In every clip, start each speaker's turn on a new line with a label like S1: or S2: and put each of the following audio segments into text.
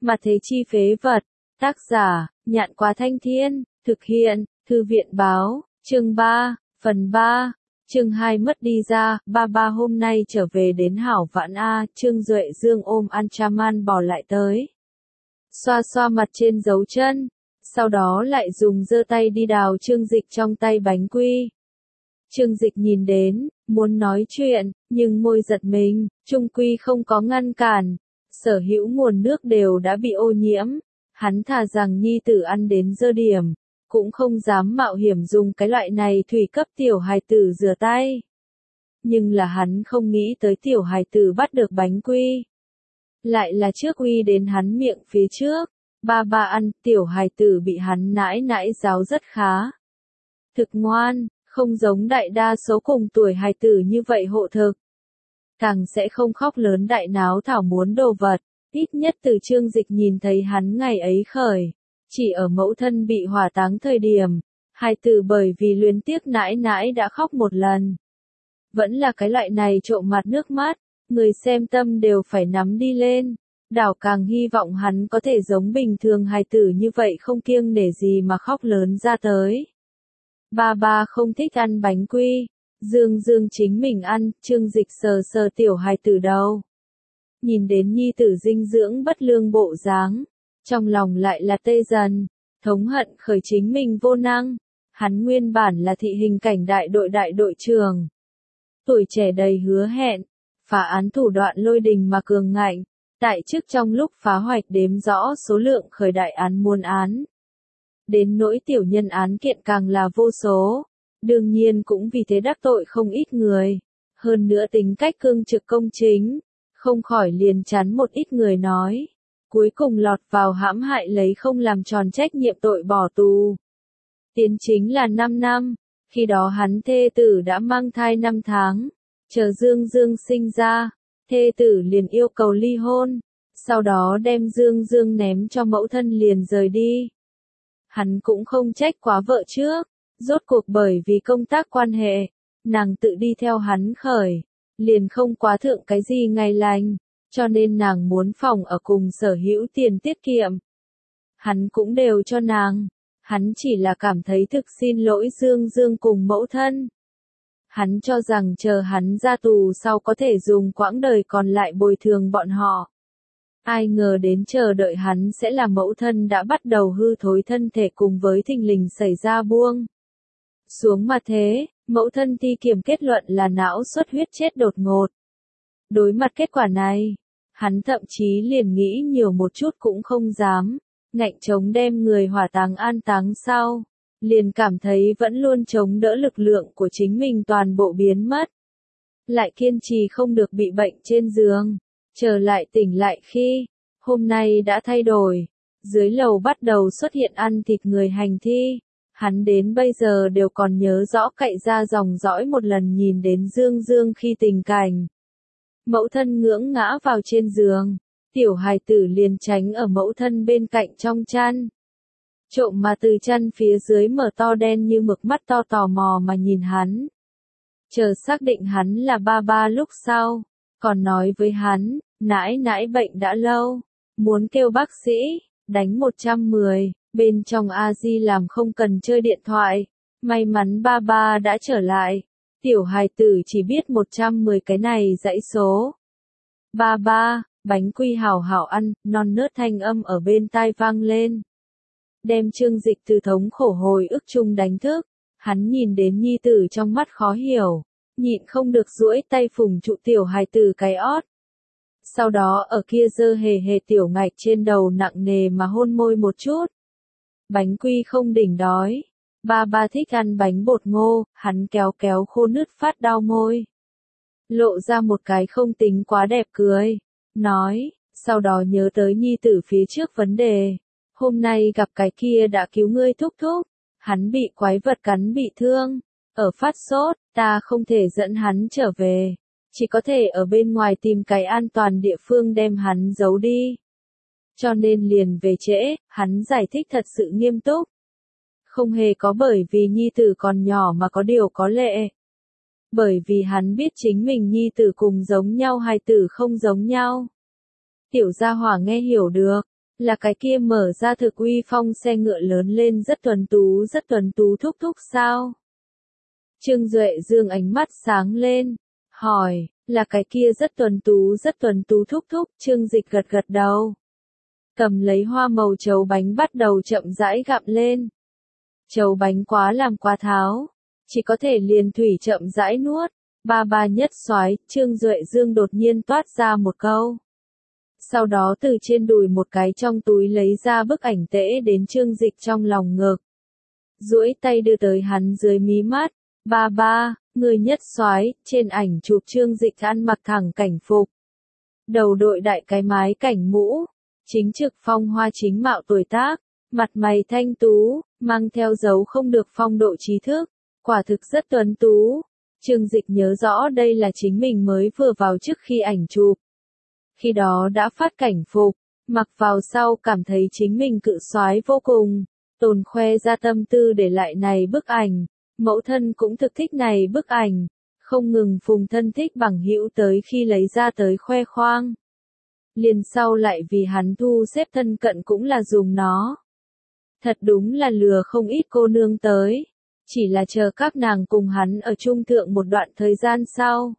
S1: Mà thế chi phế vật. Tác giả, Nhạn Quá Thanh Thiên, thực hiện, Thư viện báo, chương 3, phần 3, chương 2 mất đi ra, ba hôm nay trở về đến hảo vãn a, Trương Duệ Dương ôm Anchaman bò lại tới. Xoa xoa mặt trên dấu chân, sau đó lại dùng giơ tay đi đào Trương Dịch trong tay bánh quy. Trương Dịch nhìn đến, muốn nói chuyện, nhưng môi giật mình, trung quy không có ngăn cản. Sở hữu nguồn nước đều đã bị ô nhiễm, hắn thà rằng nhi tử ăn đến dơ điểm, cũng không dám mạo hiểm dùng cái loại này thủy cấp tiểu hài tử rửa tay. Nhưng là hắn không nghĩ tới tiểu hài tử bắt được bánh quy. Lại là trước uy đến hắn miệng phía trước, ba ăn, tiểu hài tử bị hắn nãi nãi giáo rất khá. Thực ngoan, không giống đại đa số cùng tuổi hài tử như vậy hộ thực. Càng sẽ không khóc lớn đại náo thảo muốn đồ vật, ít nhất từ Trương Dịch nhìn thấy hắn ngày ấy khởi. Chỉ ở mẫu thân bị hỏa táng thời điểm, hài tử bởi vì luyến tiếc nãi nãi đã khóc một lần. Vẫn là cái loại này trộm mặt nước mắt, người xem tâm đều phải nắm đi lên. Đảo càng hy vọng hắn có thể giống bình thường hài tử như vậy không kiêng nể gì mà khóc lớn ra tới. Ba không thích ăn bánh quy. Dương chính mình ăn, Trương Dịch sờ sờ tiểu hài tử đầu. Nhìn đến nhi tử dinh dưỡng bất lương bộ dáng, trong lòng lại là tê dần, thống hận khởi chính mình vô năng. Hắn nguyên bản là thị hình cảnh đại đội trưởng. Tuổi trẻ đầy hứa hẹn, phá án thủ đoạn lôi đình mà cường ngạnh, tại chức trong lúc phá hoạch đếm rõ số lượng khởi đại án muôn án. Đến nỗi tiểu nhân án kiện càng là vô số. Đương nhiên cũng vì thế đắc tội không ít người. Hơn nữa tính cách cương trực công chính, không khỏi liền chắn một ít người nói. Cuối cùng lọt vào hãm hại lấy không làm tròn trách nhiệm tội bỏ tù. Tiến chính là 5 năm, khi đó hắn thê tử đã mang thai 5 tháng. Chờ Dương sinh ra, thê tử liền yêu cầu ly hôn. Sau đó đem Dương ném cho mẫu thân liền rời đi. Hắn cũng không trách quá vợ trước. Rốt cuộc bởi vì công tác quan hệ, nàng tự đi theo hắn khởi, liền không quá thượng cái gì ngày lành, cho nên nàng muốn phòng ở cùng sở hữu tiền tiết kiệm. Hắn cũng đều cho nàng, hắn chỉ là cảm thấy thực xin lỗi Dương cùng mẫu thân. Hắn cho rằng chờ hắn ra tù sau có thể dùng quãng đời còn lại bồi thường bọn họ. Ai ngờ đến chờ đợi hắn sẽ là mẫu thân đã bắt đầu hư thối thân thể cùng với thình lình xảy ra buông xuống mà thế, mẫu thân thi kiểm kết luận là não xuất huyết chết đột ngột. Đối mặt kết quả này, hắn thậm chí liền nghĩ nhiều một chút cũng không dám, ngạnh chống đem người hỏa táng an táng sau, liền cảm thấy vẫn luôn chống đỡ lực lượng của chính mình toàn bộ biến mất. Lại kiên trì không được bị bệnh trên giường, trở lại tỉnh lại khi, hôm nay đã thay đổi, dưới lầu bắt đầu xuất hiện ăn thịt người hành thi. Hắn đến bây giờ đều còn nhớ rõ cậy ra dòng dõi một lần nhìn đến Dương khi tình cảnh. Mẫu thân ngưỡng ngã vào trên giường, tiểu hài tử liền tránh ở mẫu thân bên cạnh trong chăn. Trộm mà từ chăn phía dưới mở to đen như mực mắt to tò mò mà nhìn hắn. Chờ xác định hắn là ba lúc sau, còn nói với hắn, nãi bệnh đã lâu, muốn kêu bác sĩ, đánh 110. Bên trong A-di làm không cần chơi điện thoại. May mắn ba đã trở lại. Tiểu hài tử chỉ biết 110 cái này dãy số. Ba, bánh quy hảo hảo ăn, non nớt thanh âm ở bên tai vang lên. Đem Trương Dịch từ thống khổ hồi ức chung đánh thức. Hắn nhìn đến nhi tử trong mắt khó hiểu. Nhịn không được duỗi tay phùng trụ tiểu hài tử cái ót. Sau đó ở kia dơ hề tiểu ngạch trên đầu nặng nề mà hôn môi một chút. Bánh quy không đỉnh đói. Ba thích ăn bánh bột ngô, hắn kéo khô nứt phát đau môi. Lộ ra một cái không tính quá đẹp cười. Nói, sau đó nhớ tới nhi tử phía trước vấn đề. Hôm nay gặp cái kia đã cứu ngươi thúc. Hắn bị quái vật cắn bị thương. Ở phát sốt, ta không thể dẫn hắn trở về. Chỉ có thể ở bên ngoài tìm cái an toàn địa phương đem hắn giấu đi. Cho nên liền về trễ, hắn giải thích thật sự nghiêm túc. Không hề có bởi vì nhi tử còn nhỏ mà có điều có lệ. Bởi vì hắn biết chính mình nhi tử cùng giống nhau hài tử không giống nhau. Tiểu gia hỏa nghe hiểu được, Là cái kia mở ra thực uy phong xe ngựa lớn lên rất tuấn tú thúc thúc sao? Trương Duệ Dương ánh mắt sáng lên, hỏi, là cái kia rất tuấn tú thúc thúc, Trương Dịch gật gật đầu. Cầm lấy hoa màu trấu bánh bắt đầu chậm rãi gặm lên. Trấu bánh quá làm quá tháo, chỉ có thể liền thủy chậm rãi nuốt. Ba ba nhất soái, Trương Duệ Dương đột nhiên toát ra một câu. Sau đó từ trên đùi một cái trong túi lấy ra bức ảnh tễ đến Trương Dịch trong lòng ngực. Duỗi tay đưa tới hắn dưới mí mắt. Ba ba, người nhất soái, trên ảnh chụp Trương Dịch ăn mặc thẳng cảnh phục. Đầu đội đại cái mái cảnh mũ, chính trực phong hoa chính mạo tuổi tác, mặt mày thanh tú, mang theo dấu không được phong độ trí thức, quả thực rất tuấn tú. Trương Dịch nhớ rõ đây là chính mình mới vừa vào trước khi ảnh chụp. Khi đó đã phát cảnh phục, mặc vào sau cảm thấy chính mình cự soái vô cùng, tồn khoe ra tâm tư để lại này bức ảnh. Mẫu thân cũng thực thích này bức ảnh, không ngừng phùng thân thích bằng hữu tới khi lấy ra tới khoe khoang. Liền sau lại vì hắn thu xếp thân cận cũng là dùng nó. Thật đúng là lừa không ít cô nương tới, chỉ là chờ các nàng cùng hắn ở chung thượng một đoạn thời gian sau.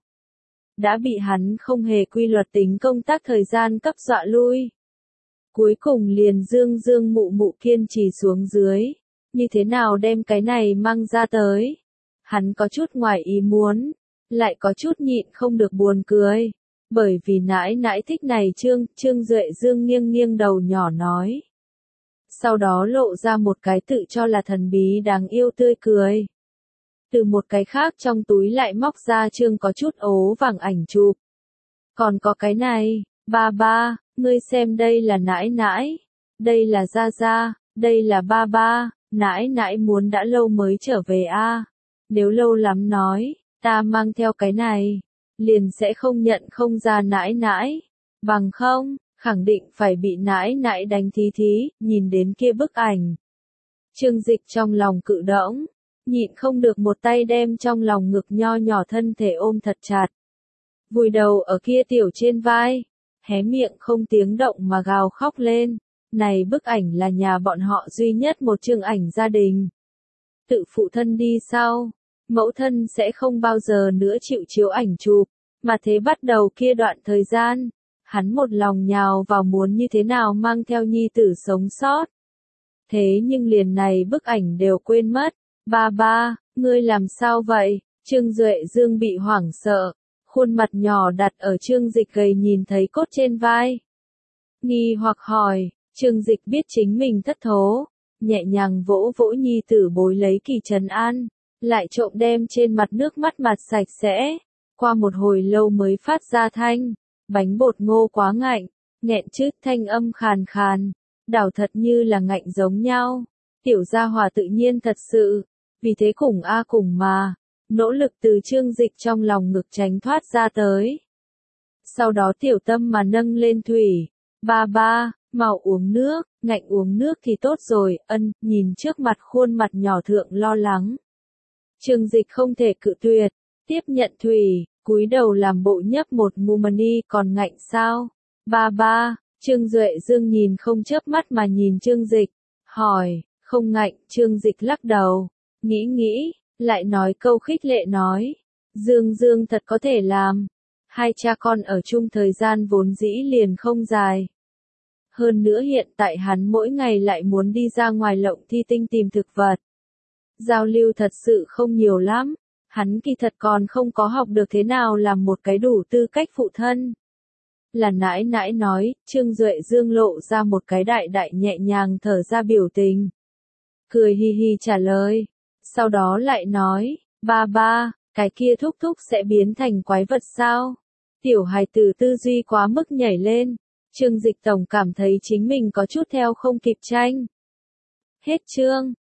S1: Đã bị hắn không hề quy luật tính công tác thời gian cấp dọa lui. Cuối cùng liền dương mụ mụ kiên trì xuống dưới. Như thế nào đem cái này mang ra tới? Hắn có chút ngoài ý muốn, lại có chút nhịn không được buồn cười. Bởi vì nãi nãi thích này Trương Duệ Dương nghiêng đầu nhỏ nói. Sau đó lộ ra một cái tự cho là thần bí đáng yêu tươi cười. Từ một cái khác trong túi lại móc ra Trương có chút ố vàng ảnh chụp. Còn có cái này, ba ba, ngươi xem đây là nãi nãi, đây là gia gia, đây là ba ba. Nãi nãi muốn đã lâu mới trở về a. Nếu lâu lắm nói, ta mang theo cái này, liền sẽ không nhận không ra nãi nãi. Bằng không, khẳng định phải bị nãi nãi đánh thí, nhìn đến kia bức ảnh. Trương Dịch trong lòng cự đỗng, nhịn không được một tay đem trong lòng ngực nho nhỏ thân thể ôm thật chặt. Vùi đầu ở kia tiểu trên vai, hé miệng không tiếng động mà gào khóc lên. Này bức ảnh là nhà bọn họ duy nhất một chương ảnh gia đình. Tự phụ thân đi sau, mẫu thân sẽ không bao giờ nữa chịu chiếu ảnh chụp, mà thế bắt đầu kia đoạn thời gian, hắn một lòng nhào vào muốn như thế nào mang theo nhi tử sống sót. Thế nhưng liền này bức ảnh đều quên mất. Ba ba, ngươi làm sao vậy? Trương Duệ Dương bị hoảng sợ, khuôn mặt nhỏ đặt ở Trương Dịch gầy nhìn thấy cốt trên vai. Nghi hoặc hỏi. Trương Dịch biết chính mình thất thố, nhẹ nhàng vỗ vỗ nhi tử bối lấy kỳ trấn an, lại trộm đem trên mặt nước mắt mặt sạch sẽ. Qua một hồi lâu mới phát ra thanh, bánh bột ngô quá ngạnh, nghẹn chứt thanh âm khàn khàn, đảo thật như là ngạnh giống nhau. Tiểu gia hòa tự nhiên thật sự, vì thế cùng cùng mà, nỗ lực từ Trương Dịch trong lòng ngực tránh thoát ra tới. Sau đó tiểu tâm mà nâng lên thủy, ba ba. Mau uống nước, ngạnh uống nước thì tốt rồi, nhìn trước mặt khuôn mặt nhỏ thượng lo lắng. Trương Dịch không thể cự tuyệt, tiếp nhận thủy, cúi đầu làm bộ nhấp một ngụm mani còn ngạnh sao? Ba ba, Trương Duệ Dương nhìn không chớp mắt mà nhìn Trương Dịch, hỏi, không ngạnh, Trương Dịch lắc đầu, nghĩ, lại nói câu khích lệ nói, Dương thật có thể làm. Hai cha con ở chung thời gian vốn dĩ liền không dài. Hơn nữa hiện tại hắn mỗi ngày lại muốn đi ra ngoài lộng thi tinh tìm thực vật. Giao lưu thật sự không nhiều lắm, hắn kỳ thật còn không có học được thế nào làm một cái đủ tư cách phụ thân. Là nãi nãi nói, Trương Duệ Dương lộ ra một cái đại nhẹ nhàng thở ra biểu tình. Cười hi hi trả lời, sau đó lại nói, ba ba, cái kia thúc thúc sẽ biến thành quái vật sao? Tiểu hài tử tư duy quá mức nhảy lên. Trương Dịch tổng cảm thấy chính mình có chút theo không kịp tranh. Hết chương.